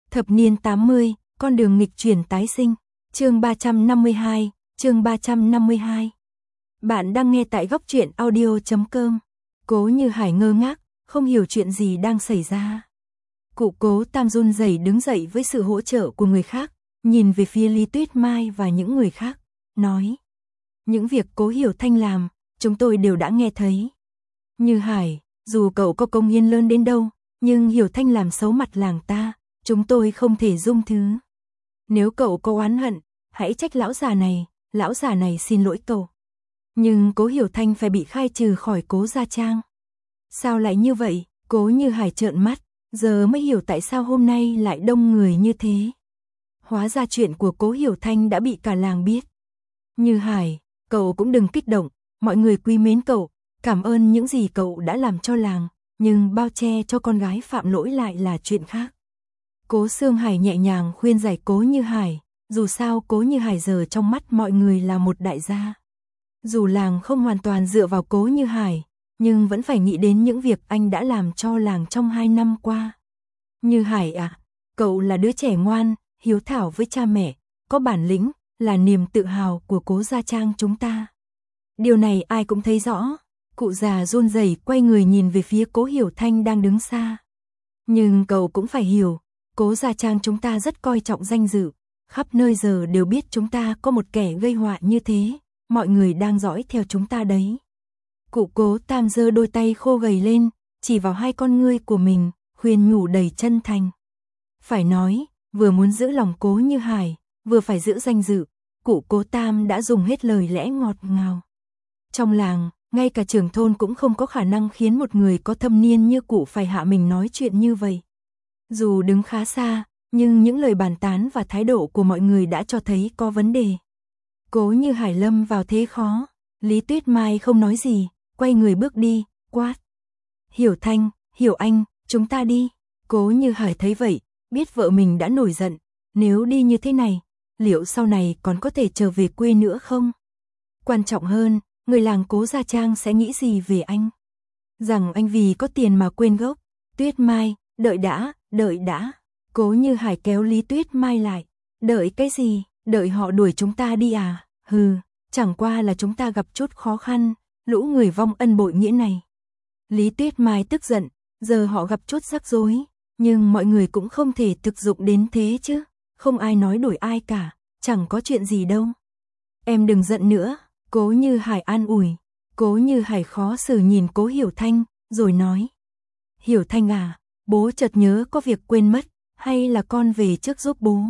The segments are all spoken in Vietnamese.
Thập niên 80, con đường nghịch chuyển tái sinh. Chương 352, chương 352. Bạn đang nghe tại góc truyện audio.com. Cố Như Hải ngơ ngác, không hiểu chuyện gì đang xảy ra. Cụ Cố Tam run rẩy đứng dậy với sự hỗ trợ của người khác, nhìn về phía Lý Tuyết Mai và những người khác, nói: những việc Cố Hiểu Thanh làm, chúng tôi đều đã nghe thấy. Như Hải, dù cậu có công hiến lớn đến đâu, nhưng Hiểu Thanh làm xấu mặt làng ta, chúng tôi không thể dung thứ. Nếu cậu có oán hận, hãy trách lão già này xin lỗi cậu. Nhưng Cố Hiểu Thanh phải bị khai trừ khỏi Cố gia trang. Sao lại như vậy? Cố Như Hải trợn mắt, giờ mới hiểu tại sao hôm nay lại đông người như thế. Hóa ra chuyện của Cố Hiểu Thanh đã bị cả làng biết. Như Hải, cậu cũng đừng kích động, mọi người quý mến cậu, cảm ơn những gì cậu đã làm cho làng, nhưng bao che cho con gái phạm lỗi lại là chuyện khác. Cố Sương Hải nhẹ nhàng khuyên giải Cố Như Hải, dù sao Cố Như Hải giờ trong mắt mọi người là một đại gia. Dù làng không hoàn toàn dựa vào Cố Như Hải, nhưng vẫn phải nghĩ đến những việc anh đã làm cho làng trong 2 năm qua. Như Hải à, cậu là đứa trẻ ngoan, hiếu thảo với cha mẹ, có bản lĩnh, là niềm tự hào của Cố gia trang chúng ta. Điều này ai cũng thấy rõ. Cụ già run rẩy quay người nhìn về phía Cố Hiểu Thanh đang đứng xa. Nhưng cậu cũng phải hiểu, Cố gia trang chúng ta rất coi trọng danh dự, khắp nơi giờ đều biết chúng ta có một kẻ gây họa như thế, mọi người đang dõi theo chúng ta đấy. Cụ Cố Tam giơ đôi tay khô gầy lên, chỉ vào hai con ngươi của mình, khuyên nhủ đầy chân thành. Phải nói, vừa muốn giữ lòng Cố Như Hải, vừa phải giữ danh dự, cụ Cố Tam đã dùng hết lời lẽ ngọt ngào. Trong làng, ngay cả trưởng thôn cũng không có khả năng khiến một người có thâm niên như cụ phải hạ mình nói chuyện như vậy. Dù đứng khá xa, nhưng những lời bàn tán và thái độ của mọi người đã cho thấy có vấn đề. Cố Như Hải lâm vào thế khó, Lý Tuyết Mai không nói gì, quay người bước đi, quát: Hiểu Thanh, Hiểu Anh, chúng ta đi. Cố Như Hải thấy vậy, biết vợ mình đã nổi giận, nếu đi như thế này, liệu sau này còn có thể trở về quê nữa không? Quan trọng hơn, người làng Cố gia trang sẽ nghĩ gì về anh? Rằng anh vì có tiền mà quên gốc. Tuyết Mai, đợi đã. Cố Như Hải kéo Lý Tuyết Mai lại. Đợi cái gì? Đợi họ đuổi chúng ta đi à? Hừ, chẳng qua là chúng ta gặp chút khó khăn, lũ người vong ân bội nghĩa này. Lý Tuyết Mai tức giận, giờ họ gặp chút rắc rối, nhưng mọi người cũng không thể thực dụng đến thế chứ, không ai nói đuổi ai cả, chẳng có chuyện gì đâu. Em đừng giận nữa. Cố Như Hải an ủi. Cố Như Hải khó xử nhìn Cố Hiểu Thanh, rồi nói: Hiểu Thanh à, bố chợt nhớ có việc quên mất, hay là con về trước giúp bố.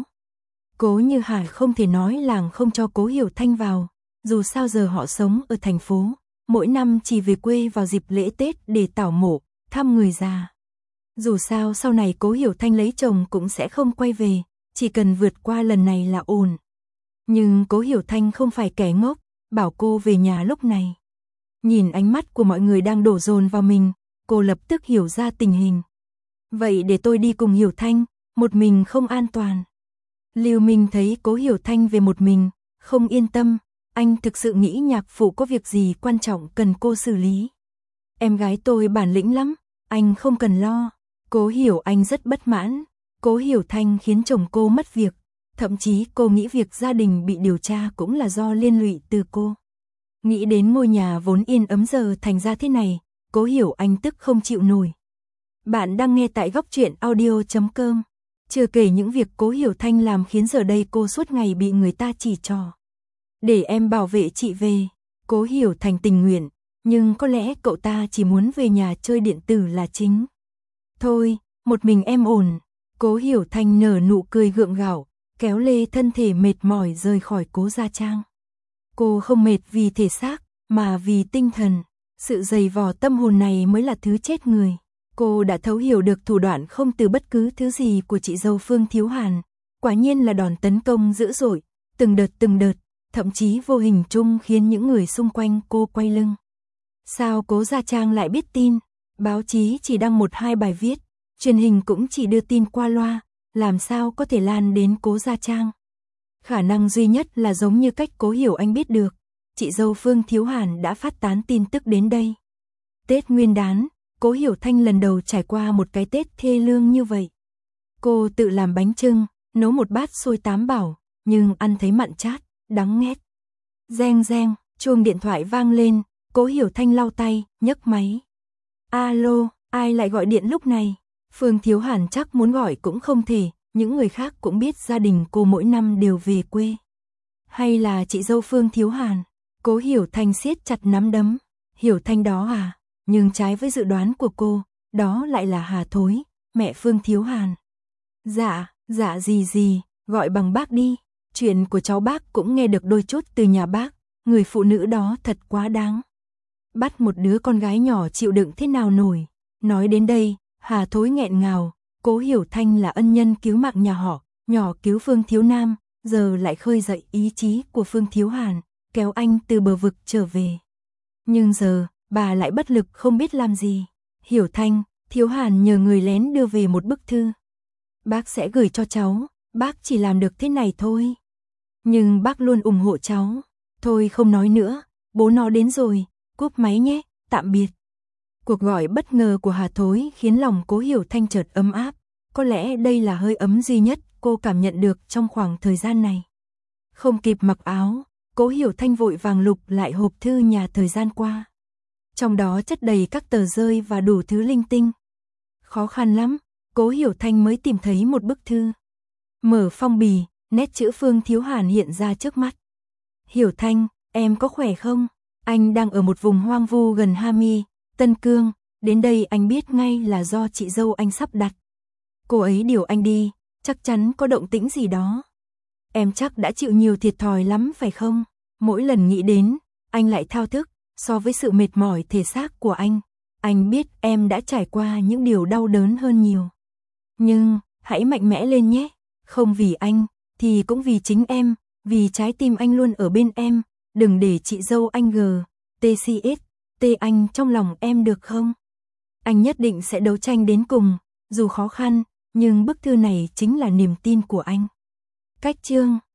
Cố Như Hải không thể nói làng không cho Cố Hiểu Thanh vào, dù sao giờ họ sống ở thành phố, mỗi năm chỉ về quê vào dịp lễ Tết để tảo mộ, thăm người già. Dù sao sau này Cố Hiểu Thanh lấy chồng cũng sẽ không quay về, chỉ cần vượt qua lần này là ổn. Nhưng Cố Hiểu Thanh không phải kẻ ngốc, bảo cô về nhà lúc này. Nhìn ánh mắt của mọi người đang đổ dồn vào mình, cô lập tức hiểu ra tình hình. Vậy để tôi đi cùng Hiểu Thanh, một mình không an toàn. Lưu Minh thấy Cố Hiểu Thanh về một mình, không yên tâm, anh thực sự nghĩ nhạc phụ có việc gì quan trọng cần cô xử lý. Em gái tôi bản lĩnh lắm, anh không cần lo. Cố Hiểu Anh rất bất mãn, Cố Hiểu Thanh khiến chồng cô mất việc. Thậm chí cô nghĩ việc gia đình bị điều tra cũng là do liên lụy từ cô. Nghĩ đến ngôi nhà vốn yên ấm giờ thành ra thế này, Cố Hiểu Anh tức không chịu nổi. Bạn đang nghe tại góc truyện audio.com. Chưa kể những việc Cố Hiểu Thanh làm khiến giờ đây cô suốt ngày bị người ta chỉ trỏ. Để em bảo vệ chị về. Cố Hiểu Thành tình nguyện, nhưng có lẽ cậu ta chỉ muốn về nhà chơi điện tử là chính. Thôi, một mình em ổn. Cố Hiểu Thanh nở nụ cười gượng gạo, kéo lê thân thể mệt mỏi rời khỏi Cố gia trang. Cô không mệt vì thể xác, mà vì tinh thần. Sự dày vò tâm hồn này mới là thứ chết người. Cô đã thấu hiểu được thủ đoạn không từ bất cứ thứ gì của chị dâu Phương Thiếu Hàn. Quả nhiên là đòn tấn công dữ dội, từng đợt, thậm chí vô hình chung khiến những người xung quanh cô quay lưng. Sao Cố gia trang lại biết tin? Báo chí chỉ đăng 1-2 bài viết, truyền hình cũng chỉ đưa tin qua loa. Làm sao có thể lan đến Cố gia trang? Khả năng duy nhất là giống như cách Cố Hiểu Anh biết được, chị dâu Phương Thiếu Hàn đã phát tán tin tức đến đây. Tết Nguyên đán, Cố Hiểu Thanh lần đầu trải qua một cái Tết thê lương như vậy. Cô tự làm bánh chưng, nấu một bát xôi tám bảo, nhưng ăn thấy mặn chát, đắng nghét. Reng reng, chuông điện thoại vang lên, Cố Hiểu Thanh lau tay, nhấc máy. Alo, ai lại gọi điện lúc này? Phương Thiếu Hàn chắc muốn gọi cũng không thể, những người khác cũng biết gia đình cô mỗi năm đều về quê. Hay là chị dâu Phương Thiếu Hàn? Cố Hiểu Thanh siết chặt nắm đấm. Hiểu Thanh đó à? Nhưng trái với dự đoán của cô, đó lại là Hà Thối, mẹ Phương Thiếu Hàn. Dạ gì, gọi bằng bác đi. Chuyện của cháu bác cũng nghe được đôi chút từ nhà bác, người phụ nữ đó thật quá đáng. Bắt một đứa con gái nhỏ chịu đựng thế nào nổi. Nói đến đây, Hà Thối nghẹn ngào, Cố Hiểu Thanh là ân nhân cứu mạng nhà họ, nhỏ cứu Phương Thiếu Nam, giờ lại khơi dậy ý chí của Phương Thiếu Hàn, kéo anh từ bờ vực trở về. Nhưng giờ, bà lại bất lực không biết làm gì. Hiểu Thanh, Thiếu Hàn nhờ người lén đưa về một bức thư. Bác sẽ gửi cho cháu, bác chỉ làm được thế này thôi. Nhưng bác luôn ủng hộ cháu. Thôi không nói nữa, bố nó đến rồi, cúp máy nhé, tạm biệt. Cuộc gọi bất ngờ của Hà Thối khiến lòng Cố Hiểu Thanh chợt ấm áp. Có lẽ đây là hơi ấm duy nhất cô cảm nhận được trong khoảng thời gian này. Không kịp mặc áo, Cố Hiểu Thanh vội vàng lục lại hộp thư nhà thời gian qua. Trong đó chất đầy các tờ rơi và đủ thứ linh tinh. Khó khăn lắm, Cố Hiểu Thanh mới tìm thấy một bức thư. Mở phong bì, nét chữ Phương Thiếu Hàn hiện ra trước mắt. Hiểu Thanh, em có khỏe không? Anh đang ở một vùng hoang vu gần Hami, Tân Cương, đến đây anh biết ngay là do chị dâu anh sắp đặt. Cô ấy điều anh đi, chắc chắn có động tĩnh gì đó. Em chắc đã chịu nhiều thiệt thòi lắm phải không? Mỗi lần nghĩ đến, anh lại thao thức, so với sự mệt mỏi thể xác của anh biết em đã trải qua những điều đau đớn hơn nhiều. Nhưng, hãy mạnh mẽ lên nhé, không vì anh, thì cũng vì chính em, vì trái tim anh luôn ở bên em, đừng để chị dâu anh TCS anh trong lòng em được không? Anh nhất định sẽ đấu tranh đến cùng, dù khó khăn, nhưng bức thư này chính là niềm tin của anh. Cách chương